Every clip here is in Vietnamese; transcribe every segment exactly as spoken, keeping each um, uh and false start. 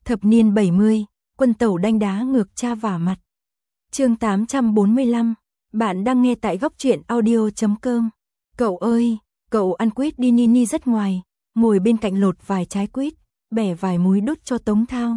Thập niên bảy mươi, quân tẩu đanh đá ngược cha vả mặt. Chương tám trăm bốn mươi lăm, bạn đang nghe tại góc truyện audio chấm com. Cậu ơi, cậu ăn quýt đi. Nini rất ngoài, ngồi bên cạnh lột vài trái quýt, bẻ vài múi đút cho Tống Thao.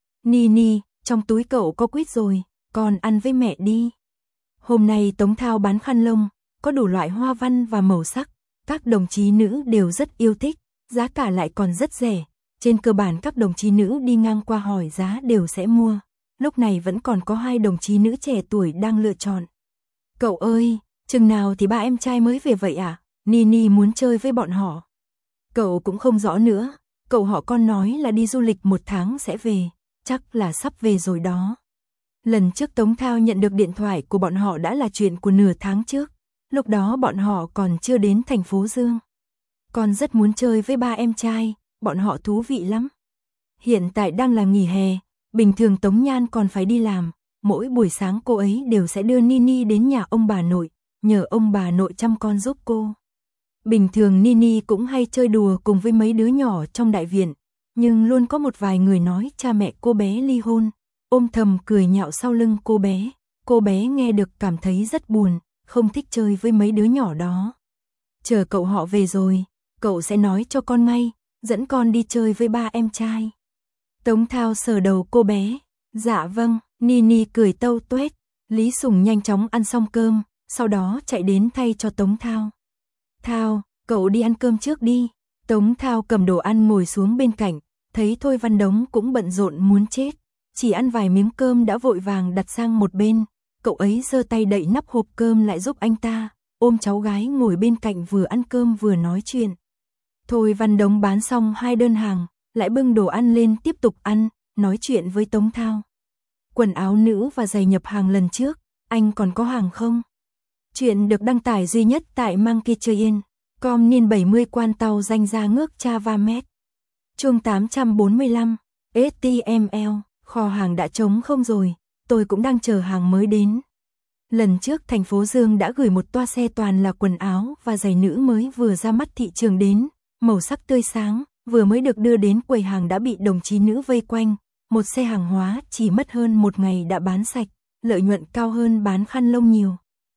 Nini, trong túi cậu có quýt rồi, con ăn với mẹ đi. Hôm nay Tống Thao bán khăn lông, có đủ loại hoa văn và màu sắc, các đồng chí nữ đều rất yêu thích, giá cả lại còn rất rẻ. Trên cơ bản các đồng chí nữ đi ngang qua hỏi giá đều sẽ mua. Lúc này vẫn còn có hai đồng chí nữ trẻ tuổi đang lựa chọn. Cậu ơi, chừng nào thì ba em trai mới về vậy à? Nini muốn chơi với bọn họ. Cậu cũng không rõ nữa, cậu họ con nói là đi du lịch một tháng sẽ về, chắc là sắp về rồi đó. Lần trước Tống Thao nhận được điện thoại của bọn họ đã là chuyện của nửa tháng trước, lúc đó bọn họ còn chưa đến thành phố Dương. Con rất muốn chơi với ba em trai, bọn họ thú vị lắm. Hiện tại đang là nghỉ hè, bình thường Tống Nhan còn phải đi làm, mỗi buổi sáng cô ấy đều sẽ đưa Nini đến nhà ông bà nội, nhờ ông bà nội chăm con giúp cô. Bình thường Nini cũng hay chơi đùa cùng với mấy đứa nhỏ trong đại viện, nhưng luôn có một vài người nói cha mẹ cô bé ly hôn, ôm thầm cười nhạo sau lưng cô bé. Cô bé nghe được cảm thấy rất buồn, không thích chơi với mấy đứa nhỏ đó. Chờ cậu họ về rồi, cậu sẽ nói cho con ngay, dẫn con đi chơi với ba em trai. Tống Thao sờ đầu cô bé. Dạ vâng, Nini cười tâu tuét. Lý Sùng nhanh chóng ăn xong cơm, sau đó chạy đến thay cho Tống Thao. Thao, cậu đi ăn cơm trước đi. Tống Thao cầm đồ ăn ngồi xuống bên cạnh, thấy Thôi Văn Đống cũng bận rộn muốn chết. Chỉ ăn vài miếng cơm đã vội vàng đặt sang một bên. Cậu ấy giơ tay đậy nắp hộp cơm lại giúp anh ta, ôm cháu gái ngồi bên cạnh vừa ăn cơm vừa nói chuyện. Thôi Văn Đống bán xong hai đơn hàng, lại bưng đồ ăn lên tiếp tục ăn, nói chuyện với Tống Thao. Quần áo nữ và giày nhập hàng lần trước, anh còn có hàng không? Chuyện được đăng tải duy nhất tại Monkey Train, com niên bảy mươi quan tàu danh ra ngước cha va mét. Chương tám trăm bốn mươi lăm, ét tê em lờ, kho hàng đã trống không rồi, tôi cũng đang chờ hàng mới đến. Lần trước thành phố Dương đã gửi một toa xe toàn là quần áo và giày nữ mới vừa ra mắt thị trường đến, màu sắc tươi sáng, vừa mới được đưa đến quầy hàng đã bị đồng chí nữ vây quanh. Một xe hàng hóa chỉ mất hơn một ngày đã bán sạch, lợi nhuận cao hơn bán khăn lông nhiều.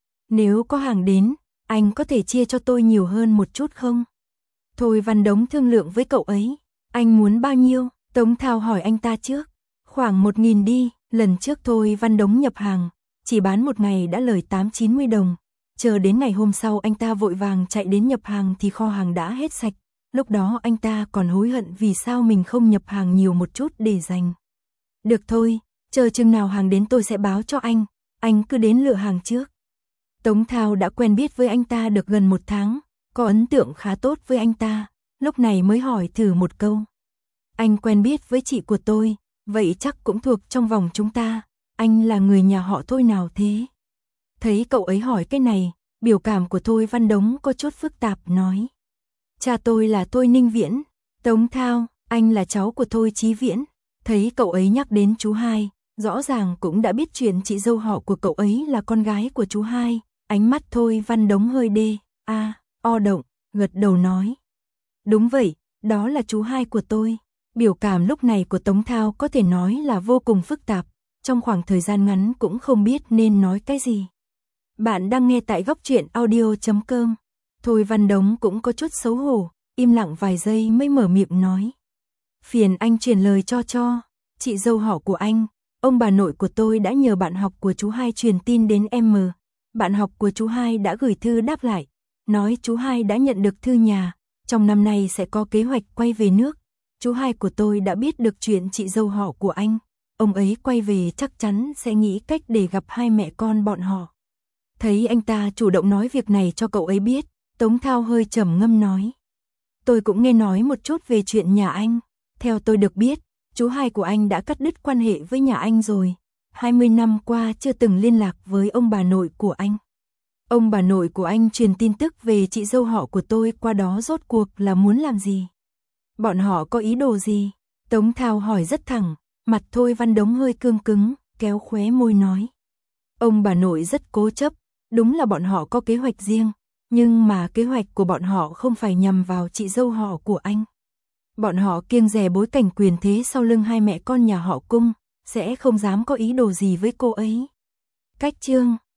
Nếu có hàng đến, anh có thể chia cho tôi nhiều hơn một chút không? Thôi Văn Đống thương lượng với cậu ấy. Anh muốn bao nhiêu? Tống Thao hỏi anh ta trước. Khoảng một nghìn đi, lần trước Thôi Văn Đống nhập hàng, chỉ bán một ngày đã lời tám chín mươi đồng. Chờ đến ngày hôm sau anh ta vội vàng chạy đến nhập hàng thì kho hàng đã hết sạch. Lúc đó anh ta còn hối hận vì sao mình không nhập hàng nhiều một chút để dành. Được thôi, chờ chừng nào hàng đến tôi sẽ báo cho anh, anh cứ đến lựa hàng trước. Tống Thao đã quen biết với anh ta được gần một tháng, có ấn tượng khá tốt với anh ta, lúc này mới hỏi thử một câu. Anh quen biết với chị của tôi, vậy chắc cũng thuộc trong vòng chúng ta, anh là người nhà họ Thôi nào thế? Thấy cậu ấy hỏi cái này, biểu cảm của Thôi Văn Đống có chút phức tạp nói. Cha tôi là Thôi Ninh Viễn. Tống Thao, anh là cháu của Thôi Chí Viễn. Thấy cậu ấy nhắc đến chú hai, rõ ràng cũng đã biết chuyện chị dâu họ của cậu ấy là con gái của chú hai. Ánh mắt Thôi Văn Đống hơi đê, a, o động, gật đầu nói. Đúng vậy, đó là chú hai của tôi. Biểu cảm lúc này của Tống Thao có thể nói là vô cùng phức tạp, trong khoảng thời gian ngắn cũng không biết nên nói cái gì. Bạn đang nghe tại góc truyện audio chấm com. Thôi Văn Đống cũng có chút xấu hổ, im lặng vài giây mới mở miệng nói. Phiền anh truyền lời cho cho, chị dâu họ của anh, ông bà nội của tôi đã nhờ bạn học của chú hai truyền tin đến em. Bạn học của chú hai đã gửi thư đáp lại, nói chú hai đã nhận được thư nhà, trong năm nay sẽ có kế hoạch quay về nước. Chú hai của tôi đã biết được chuyện chị dâu họ của anh, ông ấy quay về chắc chắn sẽ nghĩ cách để gặp hai mẹ con bọn họ. Thấy anh ta chủ động nói việc này cho cậu ấy biết, Tống Thao hơi trầm ngâm nói. Tôi cũng nghe nói một chút về chuyện nhà anh. Theo tôi được biết, chú hai của anh đã cắt đứt quan hệ với nhà anh rồi. hai mươi năm qua chưa từng liên lạc với ông bà nội của anh. Ông bà nội của anh truyền tin tức về chị dâu họ của tôi qua đó rốt cuộc là muốn làm gì? Bọn họ có ý đồ gì? Tống Thao hỏi rất thẳng, mặt Thôi Văn Đống hơi cương cứng, kéo khóe môi nói. Ông bà nội rất cố chấp, đúng là bọn họ có kế hoạch riêng. Nhưng mà kế hoạch của bọn họ không phải nhằm vào chị dâu họ của anh. Bọn họ kiêng dè bối cảnh quyền thế sau lưng hai mẹ con nhà họ Cung, sẽ không dám có ý đồ gì với cô ấy. Cách chương